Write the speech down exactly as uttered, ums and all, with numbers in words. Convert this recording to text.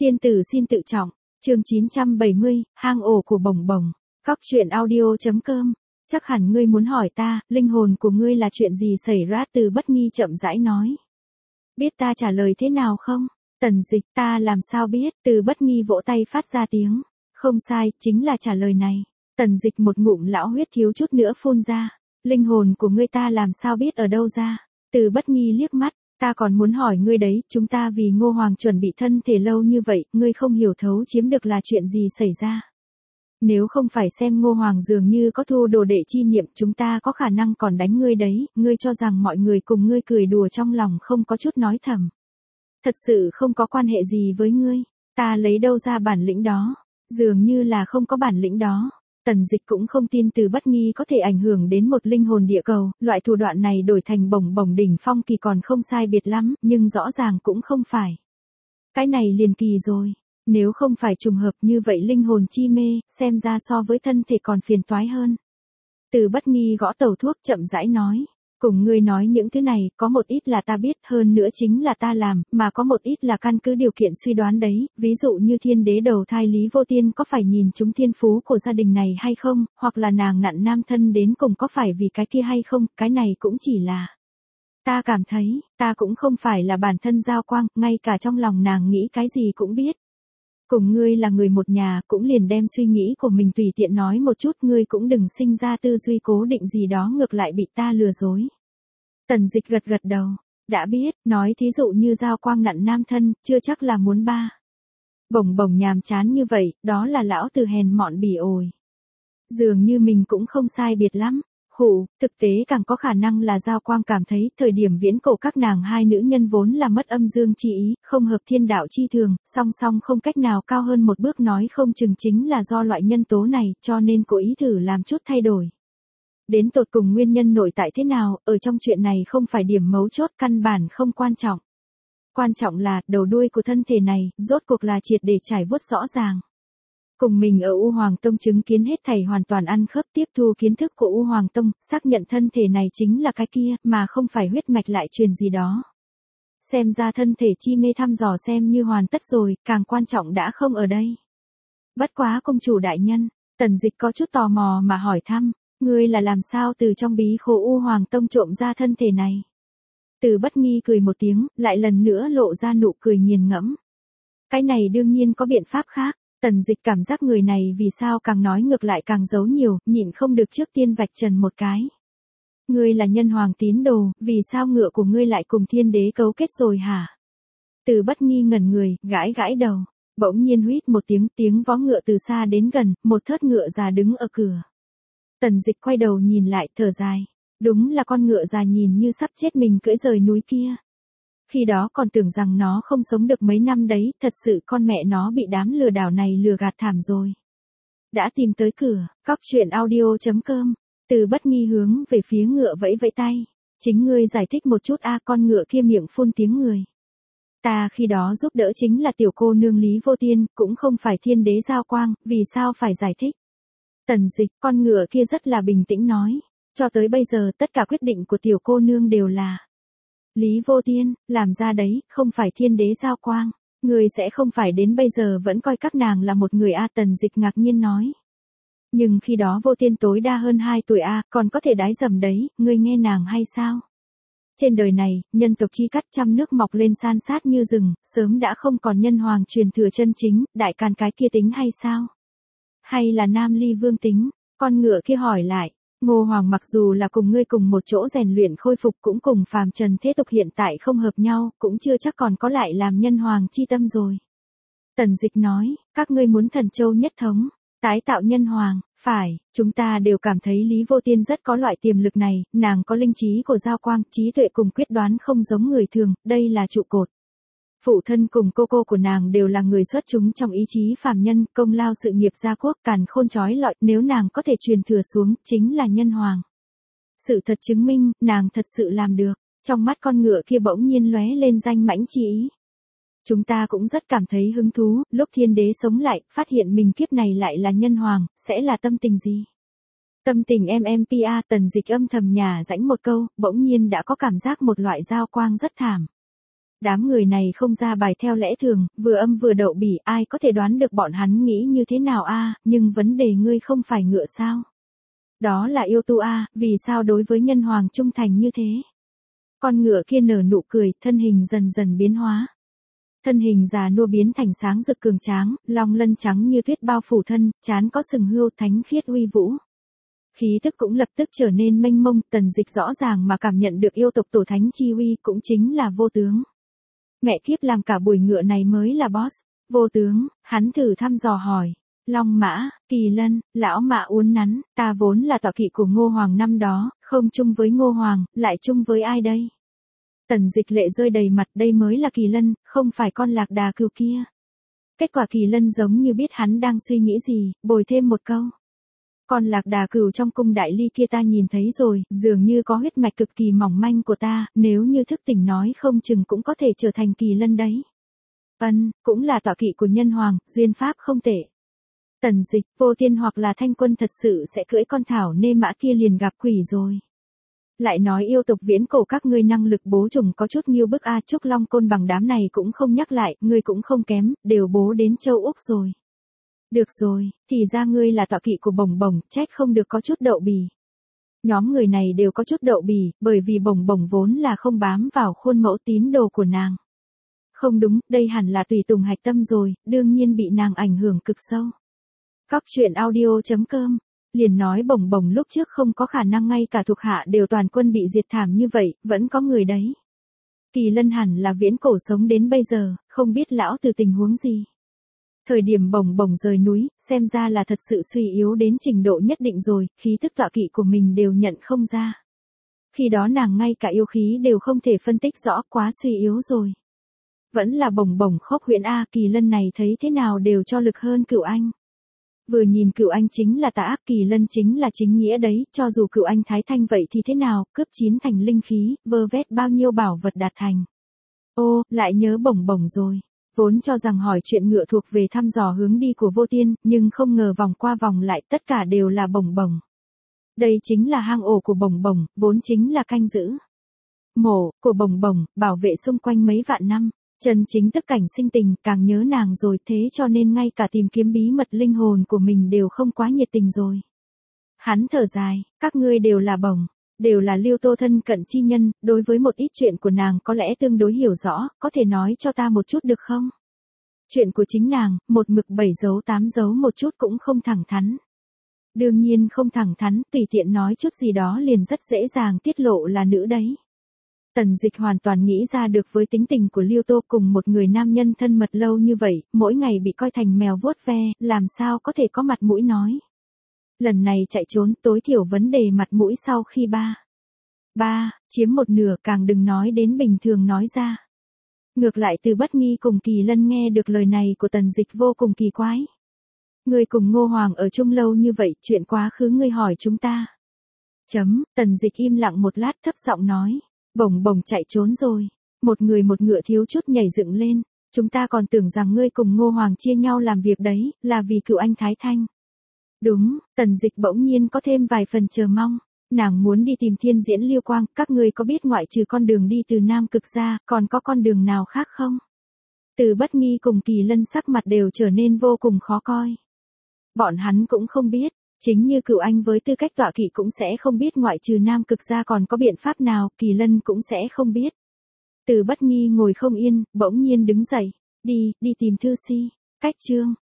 Tiên tử xin tự trọng, chương chín trăm bảy mươi, hang ổ của bồng bồng. Góc truyện audio.com. Chắc hẳn ngươi muốn hỏi ta, linh hồn của ngươi là chuyện gì xảy ra? Từ Bất Nghi chậm rãi nói. Biết ta trả lời thế nào không? Tần Dịch, ta làm sao biết? Từ Bất Nghi vỗ tay phát ra tiếng. Không sai, chính là trả lời này. Tần Dịch một ngụm lão huyết thiếu chút nữa phun ra. Linh hồn của ngươi ta làm sao biết ở đâu ra? Từ Bất Nghi liếc mắt. Ta còn muốn hỏi ngươi đấy, chúng ta vì Ngô Hoàng chuẩn bị thân thể lâu như vậy, ngươi không hiểu thấu chiếm được là chuyện gì xảy ra. Nếu không phải xem Ngô Hoàng dường như có thu đồ đệ chi niệm, chúng ta có khả năng còn đánh ngươi đấy, ngươi cho rằng mọi người cùng ngươi cười đùa trong lòng không có chút nói thầm. Thật sự không có quan hệ gì với ngươi, ta lấy đâu ra bản lĩnh đó, dường như là không có bản lĩnh đó. Tần Dịch cũng không tin Từ Bất Nghi có thể ảnh hưởng đến một linh hồn địa cầu, loại thủ đoạn này đổi thành bồng bồng đỉnh phong kỳ còn không sai biệt lắm, nhưng rõ ràng cũng không phải. Cái này liền kỳ rồi, nếu không phải trùng hợp như vậy linh hồn chi mê, xem ra so với thân thể còn phiền toái hơn. Từ Bất Nghi gõ tẩu thuốc chậm rãi nói. Cùng ngươi nói những thứ này, có một ít là ta biết, hơn nữa chính là ta làm, mà có một ít là căn cứ điều kiện suy đoán đấy, ví dụ như thiên đế đầu thai Lý Vô Tiên có phải nhìn chúng thiên phú của gia đình này hay không, hoặc là nàng nặn nam thân đến cùng có phải vì cái kia hay không, cái này cũng chỉ là. Ta cảm thấy, ta cũng không phải là bản thân Giao Quang, ngay cả trong lòng nàng nghĩ cái gì cũng biết. Cùng ngươi là người một nhà, cũng liền đem suy nghĩ của mình tùy tiện nói một chút, ngươi cũng đừng sinh ra tư duy cố định gì đó ngược lại bị ta lừa dối. Tần Dịch gật gật đầu, đã biết, nói thí dụ như Giao Quang nặn nam thân, chưa chắc là muốn ba. Bồng bồng nhàm chán như vậy, đó là lão từ hèn mọn bỉ ổi. Dường như mình cũng không sai biệt lắm. Khụ, thực tế càng có khả năng là Giao Quang cảm thấy thời điểm viễn cổ các nàng hai nữ nhân vốn là mất âm dương chi ý, không hợp thiên đạo chi thường, song song không cách nào cao hơn một bước, nói không chừng chính là do loại nhân tố này, cho nên cố ý thử làm chút thay đổi. Đến tột cùng nguyên nhân nội tại thế nào, ở trong chuyện này không phải điểm mấu chốt, căn bản không quan trọng. Quan trọng là, đầu đuôi của thân thể này, rốt cuộc là triệt để trải vuốt rõ ràng. Cùng mình ở U Hoàng Tông chứng kiến hết thảy hoàn toàn ăn khớp, tiếp thu kiến thức của U Hoàng Tông, xác nhận thân thể này chính là cái kia, mà không phải huyết mạch lại truyền gì đó. Xem ra thân thể chi mê thăm dò xem như hoàn tất rồi, càng quan trọng đã không ở đây. Bất quá công chủ đại nhân, Tần Dịch có chút tò mò mà hỏi thăm, ngươi là làm sao từ trong bí khố U Hoàng Tông trộm ra thân thể này? Từ Bất Nghi cười một tiếng, lại lần nữa lộ ra nụ cười nghiền ngẫm. Cái này đương nhiên có biện pháp khác. Tần Dịch cảm giác người này vì sao càng nói ngược lại càng giấu nhiều, nhịn không được trước tiên vạch trần một cái. Ngươi là nhân hoàng tín đồ, vì sao ngựa của ngươi lại cùng thiên đế cấu kết rồi hả? Từ Bất Nghi ngẩn người, gãi gãi đầu, bỗng nhiên huýt một tiếng, tiếng vó ngựa từ xa đến gần, một thớt ngựa già đứng ở cửa. Tần Dịch quay đầu nhìn lại, thở dài, đúng là con ngựa già nhìn như sắp chết mình cưỡi rời núi kia. Khi đó còn tưởng rằng nó không sống được mấy năm đấy, thật sự con mẹ nó bị đám lừa đảo này lừa gạt thảm rồi. Đã tìm tới cửa, góc truyện audio.com, Từ Bất Nghi hướng về phía ngựa vẫy vẫy tay. Chính ngươi giải thích một chút a, con ngựa kia miệng phun tiếng người. Ta khi đó giúp đỡ chính là tiểu cô nương Lý Vô Tiên, cũng không phải thiên đế Giao Quang, vì sao phải giải thích? Tần Dịch, con ngựa kia rất là bình tĩnh nói, cho tới bây giờ tất cả quyết định của tiểu cô nương đều là Lý Vô Tiên, làm ra đấy, không phải thiên đế Giao Quang. Người sẽ không phải đến bây giờ vẫn coi các nàng là một người a, Tần Dịch ngạc nhiên nói. Nhưng khi đó Vô Tiên tối đa hơn hai tuổi a, còn có thể đái dầm đấy, ngươi nghe nàng hay sao? Trên đời này, nhân tộc chi cắt trăm nước mọc lên san sát như rừng, sớm đã không còn nhân hoàng truyền thừa chân chính, đại càn cái kia tính hay sao? Hay là Nam Ly Vương tính? Con ngựa kia hỏi lại. Ngô Hoàng mặc dù là cùng ngươi cùng một chỗ rèn luyện khôi phục, cũng cùng phàm trần thế tục hiện tại không hợp nhau, cũng chưa chắc còn có lại làm nhân hoàng chi tâm rồi. Tần Dịch nói, các ngươi muốn thần châu nhất thống, tái tạo nhân hoàng, phải, chúng ta đều cảm thấy Lý Vô Tiên rất có loại tiềm lực này, nàng có linh trí của Giao Quang, trí tuệ cùng quyết đoán không giống người thường, đây là trụ cột. Phụ thân cùng cô cô của nàng đều là người xuất chúng trong ý chí phàm nhân, công lao sự nghiệp gia quốc càn khôn trói lọi, nếu nàng có thể truyền thừa xuống, chính là nhân hoàng. Sự thật chứng minh, nàng thật sự làm được, trong mắt con ngựa kia bỗng nhiên lóe lên danh mãnh chi ý. Chúng ta cũng rất cảm thấy hứng thú, lúc thiên đế sống lại, phát hiện mình kiếp này lại là nhân hoàng, sẽ là tâm tình gì? Tâm tình em em pê a, Tần Dịch âm thầm nhà rãnh một câu, bỗng nhiên đã có cảm giác một loại Giao Quang rất thảm. Đám người này không ra bài theo lẽ thường, vừa âm vừa đậu bỉ, ai có thể đoán được bọn hắn nghĩ như thế nào a, nhưng vấn đề ngươi không phải ngựa sao? Đó là yêu tu a, vì sao đối với nhân hoàng trung thành như thế? Con ngựa kia nở nụ cười, thân hình dần dần biến hóa. Thân hình già nua biến thành sáng rực cường tráng, long lân trắng như tuyết bao phủ thân, trán có sừng hươu thánh khiết uy vũ. Khí tức cũng lập tức trở nên mênh mông, Tần Dịch rõ ràng mà cảm nhận được yêu tộc tổ thánh chi uy cũng chính là vô tướng. Mẹ kiếp, làm cả buổi ngựa này mới là boss. Vô tướng, hắn thử thăm dò hỏi. Long mã, kỳ lân, lão mã uốn nắn, ta vốn là tọa kỵ của Ngô Hoàng năm đó, không chung với Ngô Hoàng, lại chung với ai đây? Tần Dịch lệ rơi đầy mặt, đây mới là kỳ lân, không phải con lạc đà cừu kia. Kết quả kỳ lân giống như biết hắn đang suy nghĩ gì, bồi thêm một câu. Con lạc đà cừu trong cung đại ly kia ta nhìn thấy rồi, dường như có huyết mạch cực kỳ mỏng manh của ta, nếu như thức tỉnh nói không chừng cũng có thể trở thành kỳ lân đấy. Ân, cũng là tọa kỵ của nhân hoàng, duyên pháp không tệ. Tần Dịch, Vô Tiên hoặc là Thanh Quân thật sự sẽ cưỡi con thảo nê mã kia liền gặp quỷ rồi. Lại nói yêu tộc viễn cổ các ngươi năng lực bố trùng có chút nghiêu bức a, Trúc Long Côn bằng đám này cũng không nhắc lại, ngươi cũng không kém, đều bố đến châu Úc rồi. Được rồi, thì ra ngươi là tọa kỵ của Bồng Bồng, trách không được có chút đậu bì. Nhóm người này đều có chút đậu bì, bởi vì Bồng Bồng vốn là không bám vào khuôn mẫu tín đồ của nàng. Không đúng, đây hẳn là tùy tùng hạch tâm rồi, đương nhiên bị nàng ảnh hưởng cực sâu. Cóc truyện audio chấm com liền nói Bồng Bồng lúc trước không có khả năng ngay cả thuộc hạ đều toàn quân bị diệt thảm như vậy, vẫn có người đấy. Kỳ lân hẳn là viễn cổ sống đến bây giờ, không biết lão từ tình huống gì. Thời điểm Bồng Bồng rời núi, xem ra là thật sự suy yếu đến trình độ nhất định rồi, khí tức tọa kỵ của mình đều nhận không ra. Khi đó nàng ngay cả yêu khí đều không thể phân tích rõ, quá suy yếu rồi. Vẫn là Bồng Bồng khốc huyễn a, kỳ lân này thấy thế nào đều cho lực hơn Cửu Anh. Vừa nhìn Cửu Anh chính là tà ác, kỳ lân chính là chính nghĩa đấy, cho dù Cửu Anh thái thanh vậy thì thế nào, cướp chín thành linh khí, vơ vét bao nhiêu bảo vật đạt thành. Ô, lại nhớ Bồng Bồng rồi. Vốn cho rằng hỏi chuyện ngựa thuộc về thăm dò hướng đi của Vô Tiên, nhưng không ngờ vòng qua vòng lại tất cả đều là Bồng Bồng. Đây chính là hang ổ của Bồng Bồng, vốn chính là canh giữ mổ của Bồng Bồng, bảo vệ xung quanh mấy vạn năm. Chân chính tức cảnh sinh tình, càng nhớ nàng rồi, thế cho nên ngay cả tìm kiếm bí mật linh hồn của mình đều không quá nhiệt tình rồi. Hắn thở dài, các ngươi đều là Bồng, đều là Liêu Tô thân cận chi nhân, đối với một ít chuyện của nàng có lẽ tương đối hiểu rõ, có thể nói cho ta một chút được không? Chuyện của chính nàng, một mực bảy dấu tám dấu một chút cũng không thẳng thắn. Đương nhiên không thẳng thắn, tùy tiện nói chút gì đó liền rất dễ dàng tiết lộ là nữ đấy. Tần Dịch hoàn toàn nghĩ ra được với tính tình của Liêu Tô, cùng một người nam nhân thân mật lâu như vậy, mỗi ngày bị coi thành mèo vuốt ve, làm sao có thể có mặt mũi nói. Lần này chạy trốn, tối thiểu vấn đề mặt mũi sau khi ba. Ba, chiếm một nửa, càng đừng nói đến bình thường nói ra. Ngược lại Từ Bất Nghi cùng Kỳ Lân nghe được lời này của Tần Dịch vô cùng kỳ quái. Ngươi cùng Ngô Hoàng ở chung lâu như vậy, chuyện quá khứ ngươi hỏi chúng ta. Chấm, Tần Dịch im lặng một lát thấp giọng nói. Bồng Bồng chạy trốn rồi. Một người một ngựa thiếu chút nhảy dựng lên. Chúng ta còn tưởng rằng ngươi cùng Ngô Hoàng chia nhau làm việc đấy, là vì Cửu Anh thái thanh. Đúng, Tần Dịch bỗng nhiên có thêm vài phần chờ mong. Nàng muốn đi tìm Thiên Diễn Liêu Quang, các ngươi có biết ngoại trừ con đường đi từ Nam Cực ra, còn có con đường nào khác không? Từ Bất Nghi cùng Kỳ Lân sắc mặt đều trở nên vô cùng khó coi. Bọn hắn cũng không biết, chính như Cửu Anh với tư cách tọa kỵ cũng sẽ không biết ngoại trừ Nam Cực ra còn có biện pháp nào, Kỳ Lân cũng sẽ không biết. Từ Bất Nghi ngồi không yên, bỗng nhiên đứng dậy, đi, đi tìm Thư Si. Cách chương